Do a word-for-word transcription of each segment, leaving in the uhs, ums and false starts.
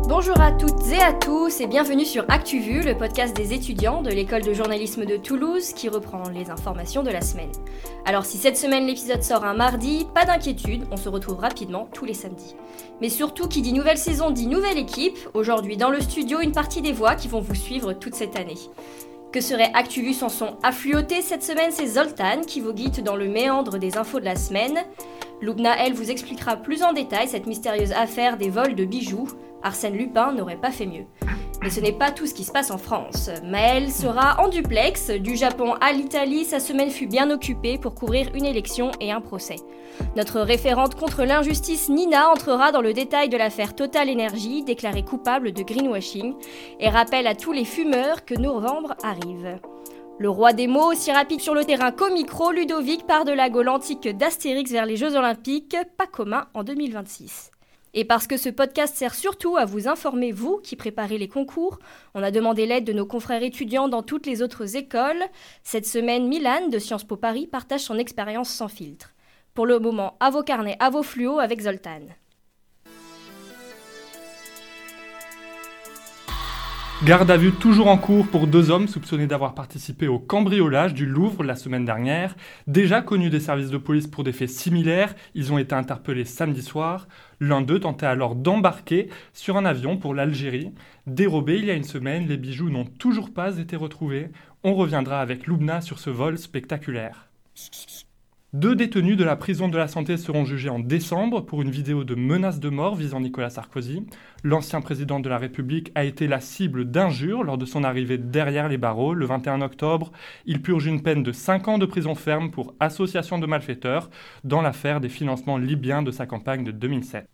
Bonjour à toutes et à tous et bienvenue sur ActuVu, le podcast des étudiants de l'école de journalisme de Toulouse qui reprend les informations de la semaine. Alors si cette semaine l'épisode sort un mardi, pas d'inquiétude, on se retrouve rapidement tous les samedis. Mais surtout, qui dit nouvelle saison dit nouvelle équipe. Aujourd'hui dans le studio, une partie des voix qui vont vous suivre toute cette année. Que serait ActuVu sans son affluoté cette semaine, c'est Zoltan qui vous guide dans le méandre des infos de la semaine. Loubna, elle, vous expliquera plus en détail cette mystérieuse affaire des vols de bijoux. Arsène Lupin n'aurait pas fait mieux. Mais ce n'est pas tout ce qui se passe en France. Maëlle sera en duplex. Du Japon à l'Italie, sa semaine fut bien occupée pour couvrir une élection et un procès. Notre référente contre l'injustice, Nina, entrera dans le détail de l'affaire Total Energy, déclarée coupable de greenwashing, et rappelle à tous les fumeurs que novembre arrive. Le roi des mots, aussi rapide sur le terrain qu'au micro, Ludovic part de la Gaule antique d'Astérix vers les Jeux Olympiques, pas commun en deux mille vingt-six. Et parce que ce podcast sert surtout à vous informer, vous qui préparez les concours, on a demandé l'aide de nos confrères étudiants dans toutes les autres écoles. Cette semaine, Milan de Sciences Po Paris partage son expérience sans filtre. Pour le moment, à vos carnets, à vos fluos avec Zoltan. Garde à vue toujours en cours pour deux hommes soupçonnés d'avoir participé au cambriolage du Louvre la semaine dernière. Déjà connus des services de police pour des faits similaires, ils ont été interpellés samedi soir. L'un d'eux tentait alors d'embarquer sur un avion pour l'Algérie. Dérobés il y a une semaine, les bijoux n'ont toujours pas été retrouvés. On reviendra avec Loubna sur ce vol spectaculaire. Deux détenus de la prison de la Santé seront jugés en décembre pour une vidéo de menace de mort visant Nicolas Sarkozy. L'ancien président de la République a été la cible d'injures lors de son arrivée derrière les barreaux le vingt et un octobre. Il purge une peine de cinq ans de prison ferme pour association de malfaiteurs dans l'affaire des financements libyens de sa campagne de deux mille sept.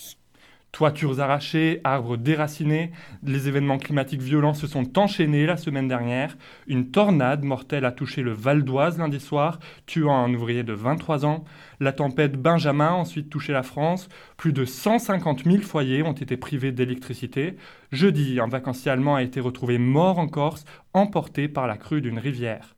Toitures arrachées, arbres déracinés, les événements climatiques violents se sont enchaînés la semaine dernière. Une tornade mortelle a touché le Val d'Oise lundi soir, tuant un ouvrier de vingt-trois ans. La tempête Benjamin a ensuite touché la France. Plus de cent cinquante mille foyers ont été privés d'électricité. Jeudi, un vacancier allemand a été retrouvé mort en Corse, emporté par la crue d'une rivière.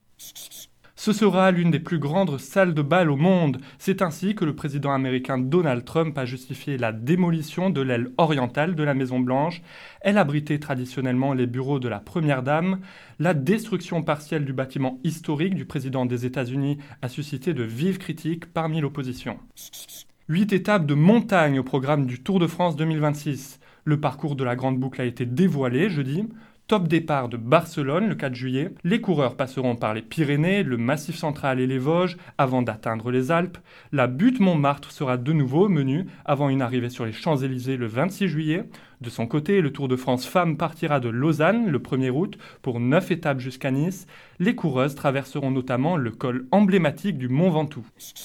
Ce sera l'une des plus grandes salles de bal au monde. C'est ainsi que le président américain Donald Trump a justifié la démolition de l'aile orientale de la Maison-Blanche. Elle abritait traditionnellement les bureaux de la Première Dame. La destruction partielle du bâtiment historique du président des États-Unis a suscité de vives critiques parmi l'opposition. Huit étapes de montagne au programme du Tour de France deux mille vingt-six. Le parcours de la Grande Boucle a été dévoilé jeudi. Top départ de Barcelone le quatre juillet. Les coureurs passeront par les Pyrénées, le Massif central et les Vosges avant d'atteindre les Alpes. La butte Montmartre sera de nouveau au menu avant une arrivée sur les Champs-Élysées le vingt-six juillet. De son côté, le Tour de France Femmes partira de Lausanne le premier août pour neuf étapes jusqu'à Nice. Les coureuses traverseront notamment le col emblématique du Mont Ventoux.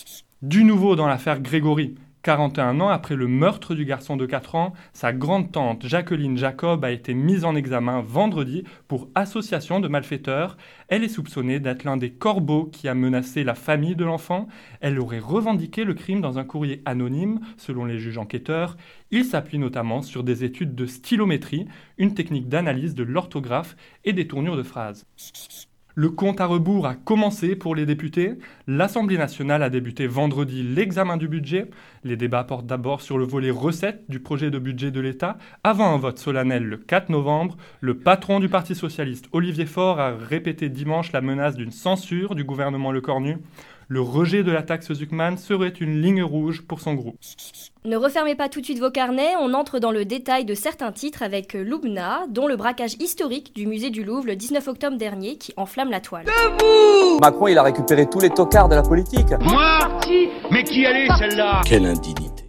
Du nouveau dans l'affaire Grégory. quarante et un ans après le meurtre du garçon de quatre ans, sa grande-tante Jacqueline Jacob a été mise en examen vendredi pour association de malfaiteurs. Elle est soupçonnée d'être l'un des corbeaux qui a menacé la famille de l'enfant. Elle aurait revendiqué le crime dans un courrier anonyme, selon les juges enquêteurs. Il s'appuie notamment sur des études de stylométrie, une technique d'analyse de l'orthographe et des tournures de phrases. Le compte à rebours a commencé pour les députés. L'Assemblée nationale a débuté vendredi l'examen du budget. Les débats portent d'abord sur le volet recettes du projet de budget de l'État. Avant un vote solennel le quatre novembre, le patron du Parti socialiste, Olivier Faure, a répété dimanche la menace d'une censure du gouvernement Lecornu. Le rejet de la taxe Zuckman serait une ligne rouge pour son groupe. Ne refermez pas tout de suite vos carnets, on entre dans le détail de certains titres avec Loubna, dont le braquage historique du musée du Louvre le dix-neuf octobre dernier qui enflamme la toile. Debout ! Macron, il a récupéré tous les tocards de la politique. Moi ? Mais qui elle est celle-là ? Quelle indignité.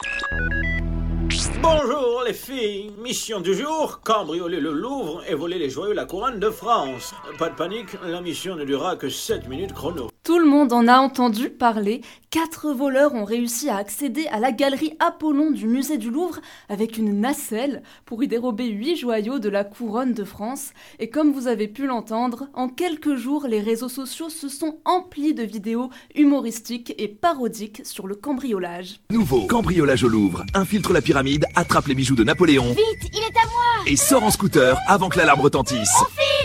Bonjour les filles, mission du jour, cambrioler le Louvre et voler les joyaux de la couronne de France. Pas de panique, la mission ne durera que sept minutes chrono. Tout le monde en a entendu parler. Quatre voleurs ont réussi à accéder à la galerie Apollon du musée du Louvre avec une nacelle pour y dérober huit joyaux de la couronne de France. Et comme vous avez pu l'entendre, en quelques jours, les réseaux sociaux se sont emplis de vidéos humoristiques et parodiques sur le cambriolage. Nouveau, cambriolage au Louvre. Infiltre la pyramide, attrape les bijoux de Napoléon. Vite, il est à moi! Et sort en scooter avant que l'alarme retentisse. On file!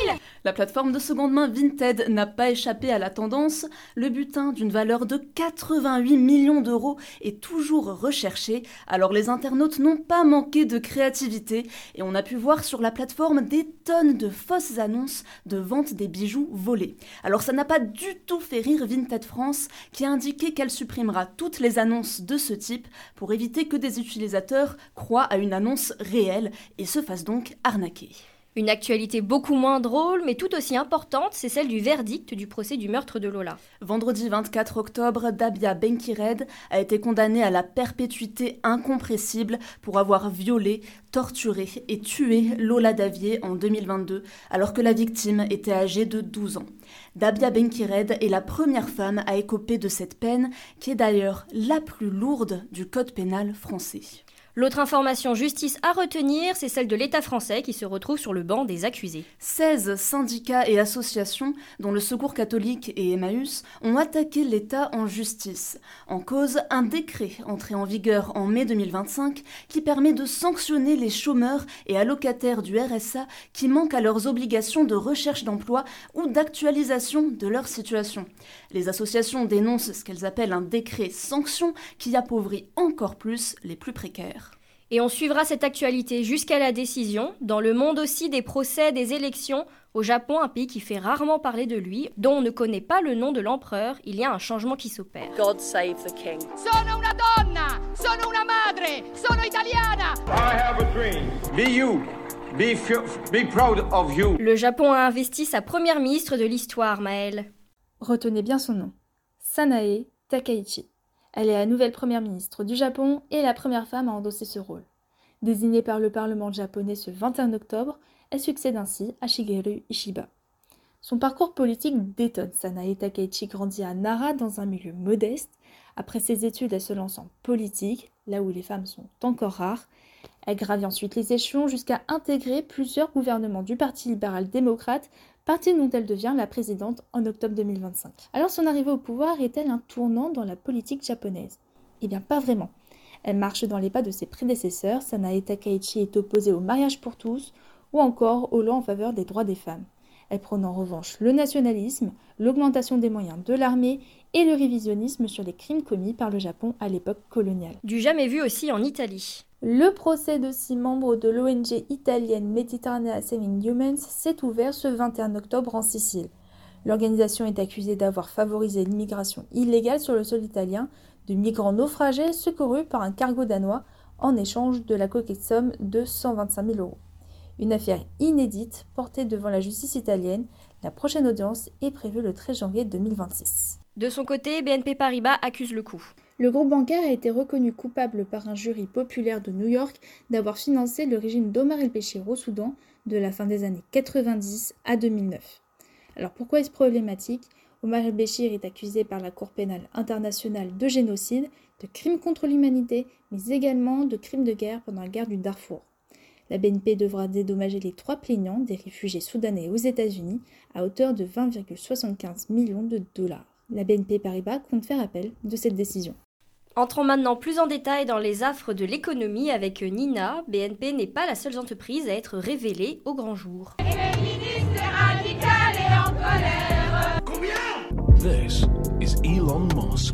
La plateforme de seconde main Vinted n'a pas échappé à la tendance. Le butin d'une valeur de quatre-vingt-huit millions d'euros est toujours recherché. Alors les internautes n'ont pas manqué de créativité et on a pu voir sur la plateforme des tonnes de fausses annonces de vente des bijoux volés. Alors ça n'a pas du tout fait rire Vinted France qui a indiqué qu'elle supprimera toutes les annonces de ce type pour éviter que des utilisateurs croient à une annonce réelle et se fassent donc arnaquer. Une actualité beaucoup moins drôle, mais tout aussi importante, c'est celle du verdict du procès du meurtre de Lola. Vendredi vingt-quatre octobre, Dabia Benkired a été condamnée à la perpétuité incompressible pour avoir violé, torturé et tué Lola Davier en deux mille vingt-deux, alors que la victime était âgée de douze ans. Dabia Benkired est la première femme à écoper de cette peine, qui est d'ailleurs la plus lourde du code pénal français. L'autre information justice à retenir, c'est celle de l'État français qui se retrouve sur le banc des accusés. seize syndicats et associations, dont le Secours catholique et Emmaüs, ont attaqué l'État en justice. En cause, un décret entré en vigueur en mai deux mille vingt-cinq qui permet de sanctionner les chômeurs et allocataires du R S A qui manquent à leurs obligations de recherche d'emploi ou d'actualisation de leur situation. Les associations dénoncent ce qu'elles appellent un décret sanction qui appauvrit encore plus les plus précaires. Et on suivra cette actualité jusqu'à la décision. Dans le monde aussi des procès, des élections, au Japon, un pays qui fait rarement parler de lui, dont on ne connaît pas le nom de l'empereur, il y a un changement qui s'opère. God save the king. Sono una donna, sono una madre, sono italiana. I have a dream. Be you. Be, f- be proud of you. Le Japon a investi sa première ministre de l'histoire, Maëlle. Retenez bien son nom. Sanae Takaichi. Elle est la nouvelle première ministre du Japon et la première femme à endosser ce rôle. Désignée par le Parlement japonais ce vingt et un octobre, elle succède ainsi à Shigeru Ishiba. Son parcours politique détonne. Sanae Takaichi grandit à Nara dans un milieu modeste. Après ses études, elle se lance en politique, là où les femmes sont encore rares. Elle gravit ensuite les échelons jusqu'à intégrer plusieurs gouvernements du Parti libéral-démocrate, parti dont elle devient la présidente en octobre deux mille vingt-cinq. Alors son arrivée au pouvoir est-elle un tournant dans la politique japonaise ? Eh bien pas vraiment. Elle marche dans les pas de ses prédécesseurs. Sanae Takaichi est opposée au mariage pour tous ou encore aux lois en faveur des droits des femmes. Elle prône en revanche le nationalisme, l'augmentation des moyens de l'armée et le révisionnisme sur les crimes commis par le Japon à l'époque coloniale. Du jamais vu aussi en Italie. Le procès de six membres de l'O N G italienne Mediterranean Saving Humans s'est ouvert ce vingt et un octobre en Sicile. L'organisation est accusée d'avoir favorisé l'immigration illégale sur le sol italien de migrants naufragés secourus par un cargo danois en échange de la coquette somme de cent vingt-cinq mille euros. Une affaire inédite portée devant la justice italienne. La prochaine audience est prévue le treize janvier deux mille vingt-six. De son côté, B N P Paribas accuse le coup. Le groupe bancaire a été reconnu coupable par un jury populaire de New York d'avoir financé le régime d'Omar el-Béchir au Soudan de la fin des années quatre-vingt-dix à deux mille neuf. Alors pourquoi est-ce problématique ? Omar el-Béchir est accusé par la Cour pénale internationale de génocide, de crimes contre l'humanité, mais également de crimes de guerre pendant la guerre du Darfour. La B N P devra dédommager les trois plaignants, des réfugiés soudanais aux États-Unis, à hauteur de vingt virgule soixante-quinze millions de dollars. La B N P Paribas compte faire appel de cette décision. Entrons maintenant plus en détail dans les affres de l'économie avec Nina. B N P n'est pas la seule entreprise à être révélée au grand jour. This is Elon Musk.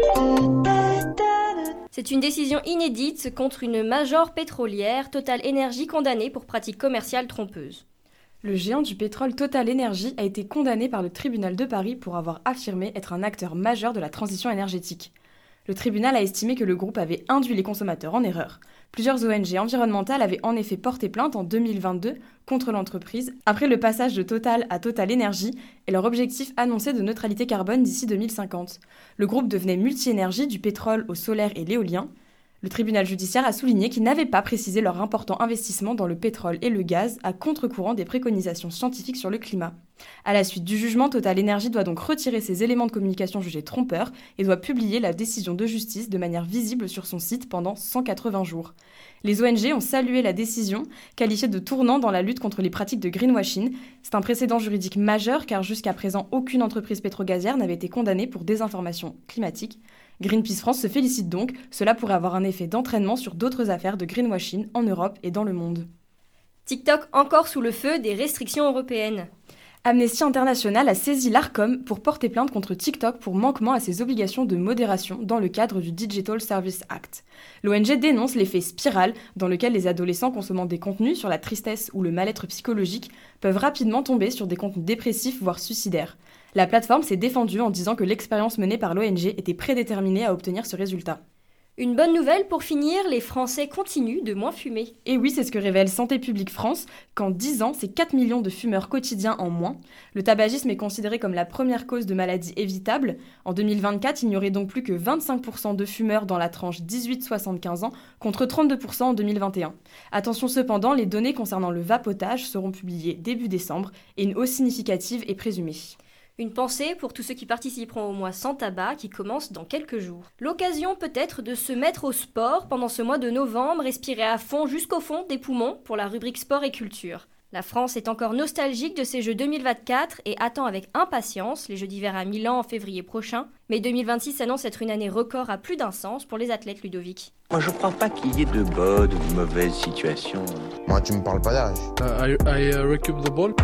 C'est une décision inédite contre une major pétrolière, Total Energy, condamnée pour pratiques commerciales trompeuses. Le géant du pétrole Total Energy a été condamné par le tribunal de Paris pour avoir affirmé être un acteur majeur de la transition énergétique. Le tribunal a estimé que le groupe avait induit les consommateurs en erreur. Plusieurs O N G environnementales avaient en effet porté plainte en deux mille vingt-deux contre l'entreprise après le passage de Total à Total Energy et leur objectif annoncé de neutralité carbone d'ici deux mille cinquante. Le groupe devenait multi-énergie du pétrole au solaire et l'éolien. Le tribunal judiciaire a souligné qu'ils n'avaient pas précisé leur important investissement dans le pétrole et le gaz à contre-courant des préconisations scientifiques sur le climat. À la suite du jugement, Total Energy doit donc retirer ces éléments de communication jugés trompeurs et doit publier la décision de justice de manière visible sur son site pendant cent quatre-vingts jours. Les O N G ont salué la décision, qualifiée de tournant dans la lutte contre les pratiques de greenwashing. C'est un précédent juridique majeur car jusqu'à présent, aucune entreprise pétrogazière n'avait été condamnée pour désinformation climatique. Greenpeace France se félicite donc, cela pourrait avoir un effet d'entraînement sur d'autres affaires de greenwashing en Europe et dans le monde. TikTok encore sous le feu des restrictions européennes. Amnesty International a saisi l'Arcom pour porter plainte contre TikTok pour manquement à ses obligations de modération dans le cadre du Digital Services Act. L'O N G dénonce l'effet spirale dans lequel les adolescents consommant des contenus sur la tristesse ou le mal-être psychologique peuvent rapidement tomber sur des contenus dépressifs voire suicidaires. La plateforme s'est défendue en disant que l'expérience menée par l'O N G était prédéterminée à obtenir ce résultat. Une bonne nouvelle pour finir, les Français continuent de moins fumer. Et oui, c'est ce que révèle Santé publique France, qu'en dix ans, c'est quatre millions de fumeurs quotidiens en moins. Le tabagisme est considéré comme la première cause de maladie évitable. En deux mille vingt-quatre, il n'y aurait donc plus que vingt-cinq pour cent de fumeurs dans la tranche dix-huit à soixante-quinze ans, contre trente-deux pour cent en deux mille vingt et un. Attention cependant, les données concernant le vapotage seront publiées début décembre et une hausse significative est présumée. Une pensée pour tous ceux qui participeront au mois sans tabac qui commence dans quelques jours. L'occasion peut-être de se mettre au sport pendant ce mois de novembre, respirer à fond jusqu'au fond des poumons pour la rubrique sport et culture. La France est encore nostalgique de ces Jeux deux mille vingt-quatre et attend avec impatience les Jeux d'hiver à Milan en février prochain. Mais deux mille vingt-six annonce être une année record à plus d'un sens pour les athlètes, Ludovic. Moi je crois pas qu'il y ait de bonnes ou de mauvaises situations. Moi tu me parles pas d'âge. Uh, I, I uh, recoup the ball.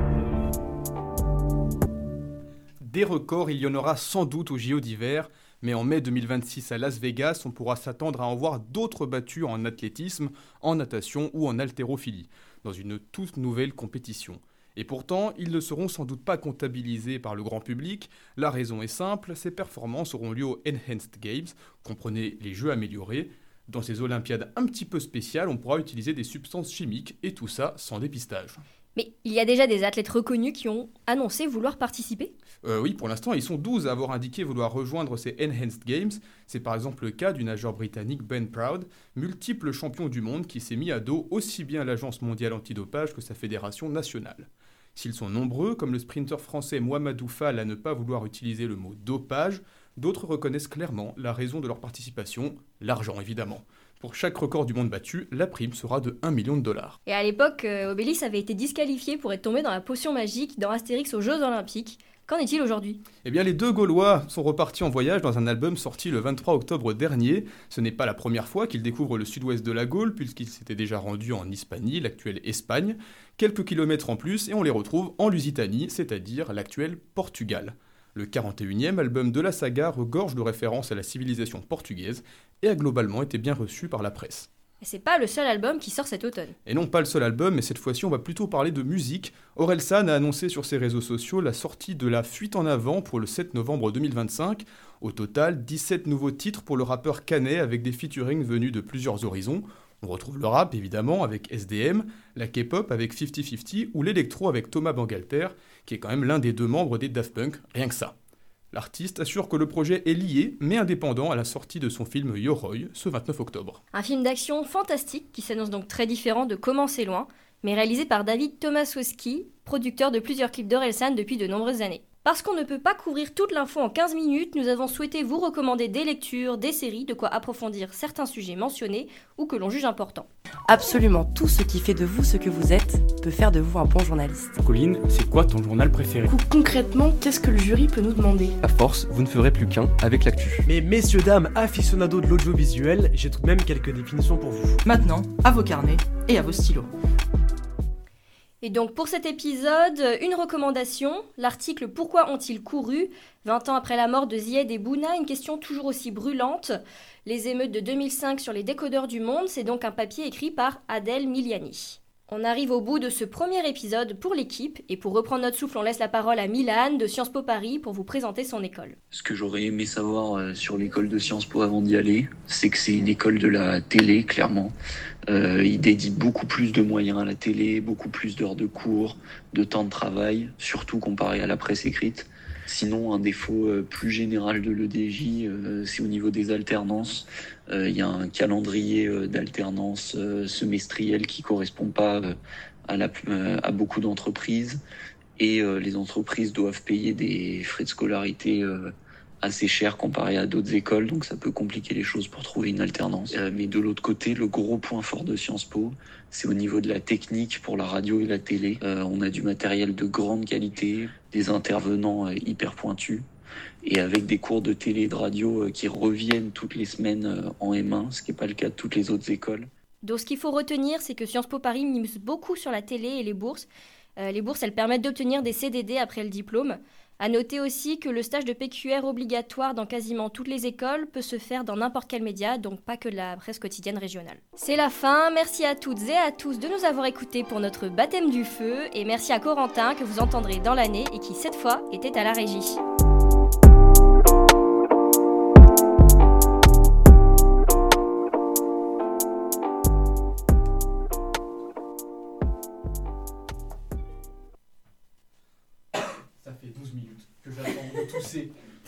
Des records, il y en aura sans doute au J O d'hiver, mais en mai deux mille vingt-six à Las Vegas, on pourra s'attendre à en voir d'autres battus en athlétisme, en natation ou en haltérophilie, dans une toute nouvelle compétition. Et pourtant, ils ne seront sans doute pas comptabilisés par le grand public. La raison est simple, ces performances auront lieu aux Enhanced Games, comprenez les jeux améliorés. Dans ces Olympiades un petit peu spéciales, on pourra utiliser des substances chimiques, et tout ça sans dépistage. Mais il y a déjà des athlètes reconnus qui ont annoncé vouloir participer ? euh, Oui, pour l'instant, ils sont douze à avoir indiqué vouloir rejoindre ces Enhanced Games. C'est par exemple le cas du nageur britannique Ben Proud, multiple champion du monde qui s'est mis à dos aussi bien l'Agence mondiale antidopage que sa fédération nationale. S'ils sont nombreux, comme le sprinter français Mouhamadou Fall à ne pas vouloir utiliser le mot dopage, d'autres reconnaissent clairement la raison de leur participation, l'argent évidemment. Pour chaque record du monde battu, la prime sera de un million de dollars. Et à l'époque, euh, Obélis avait été disqualifié pour être tombé dans la potion magique dans Astérix aux Jeux Olympiques. Qu'en est-il aujourd'hui ? Eh bien, les deux Gaulois sont repartis en voyage dans un album sorti le vingt-trois octobre dernier. Ce n'est pas la première fois qu'ils découvrent le sud-ouest de la Gaule, puisqu'ils s'étaient déjà rendus en Hispanie, l'actuelle Espagne. Quelques kilomètres en plus, et on les retrouve en Lusitanie, c'est-à-dire l'actuel Portugal. Le quarante et unième album de la saga regorge de références à la civilisation portugaise et a globalement été bien reçu par la presse. Et c'est pas le seul album qui sort cet automne. Et non pas le seul album, mais cette fois-ci on va plutôt parler de musique. Orelsan a annoncé sur ses réseaux sociaux la sortie de la Fuite en avant pour le sept novembre deux mille vingt-cinq. Au total, dix-sept nouveaux titres pour le rappeur canet avec des featuring venus de plusieurs horizons. On retrouve le rap évidemment avec S D M, la K-pop avec cinquante cinquante ou l'électro avec Thomas Bangalter, qui est quand même l'un des deux membres des Daft Punk, rien que ça. L'artiste assure que le projet est lié, mais indépendant à la sortie de son film Yoroi, ce vingt-neuf octobre. Un film d'action fantastique qui s'annonce donc très différent de Comment c'est loin, mais réalisé par David Tomaszewski, producteur de plusieurs clips d'Orelsan depuis de nombreuses années. Parce qu'on ne peut pas couvrir toute l'info en quinze minutes, nous avons souhaité vous recommander des lectures, des séries, de quoi approfondir certains sujets mentionnés ou que l'on juge importants. Absolument tout ce qui fait de vous ce que vous êtes peut faire de vous un bon journaliste. Colline, c'est quoi ton journal préféré ? Concrètement, qu'est-ce que le jury peut nous demander ? À force, vous ne ferez plus qu'un avec l'actu. Mais messieurs, dames, aficionados de l'audiovisuel, j'ai tout de même quelques définitions pour vous. Maintenant, à vos carnets et à vos stylos. Et donc pour cet épisode, une recommandation, l'article « Pourquoi ont-ils couru ?» vingt ans après la mort de Zied et Bouna, une question toujours aussi brûlante. Les émeutes de deux mille cinq sur les décodeurs du monde, c'est donc un papier écrit par Adel Miliani. On arrive au bout de ce premier épisode pour l'équipe, et pour reprendre notre souffle, on laisse la parole à Milan de Sciences Po Paris pour vous présenter son école. Ce que j'aurais aimé savoir sur l'école de Sciences Po avant d'y aller, c'est que c'est une école de la télé, clairement. Euh, il dédie beaucoup plus de moyens à la télé, beaucoup plus d'heures de cours, de temps de travail, surtout comparé à la presse écrite. Sinon, un défaut euh, plus général de l'E D J, euh, c'est au niveau des alternances. Il euh, y a un calendrier euh, d'alternance euh, semestriel qui correspond pas euh, à, la, euh, à beaucoup d'entreprises. Et euh, les entreprises doivent payer des frais de scolarité euh, assez chers comparé à d'autres écoles, donc ça peut compliquer les choses pour trouver une alternance. Euh, mais de l'autre côté, le gros point fort de Sciences Po, c'est au niveau de la technique pour la radio et la télé. Euh, on a du matériel de grande qualité, des intervenants euh, hyper pointus, et avec des cours de télé et de radio euh, qui reviennent toutes les semaines euh, en M un, ce qui n'est pas le cas de toutes les autres écoles. Donc ce qu'il faut retenir, c'est que Sciences Po Paris mise beaucoup sur la télé et les bourses. Euh, les bourses, elles permettent d'obtenir des C D D après le diplôme. À noter aussi que le stage de P Q R obligatoire dans quasiment toutes les écoles peut se faire dans n'importe quel média, donc pas que de la presse quotidienne régionale. C'est la fin, merci à toutes et à tous de nous avoir écoutés pour notre baptême du feu, et merci à Corentin que vous entendrez dans l'année et qui cette fois était à la régie. Ça fait douze minutes que j'attends de tousser.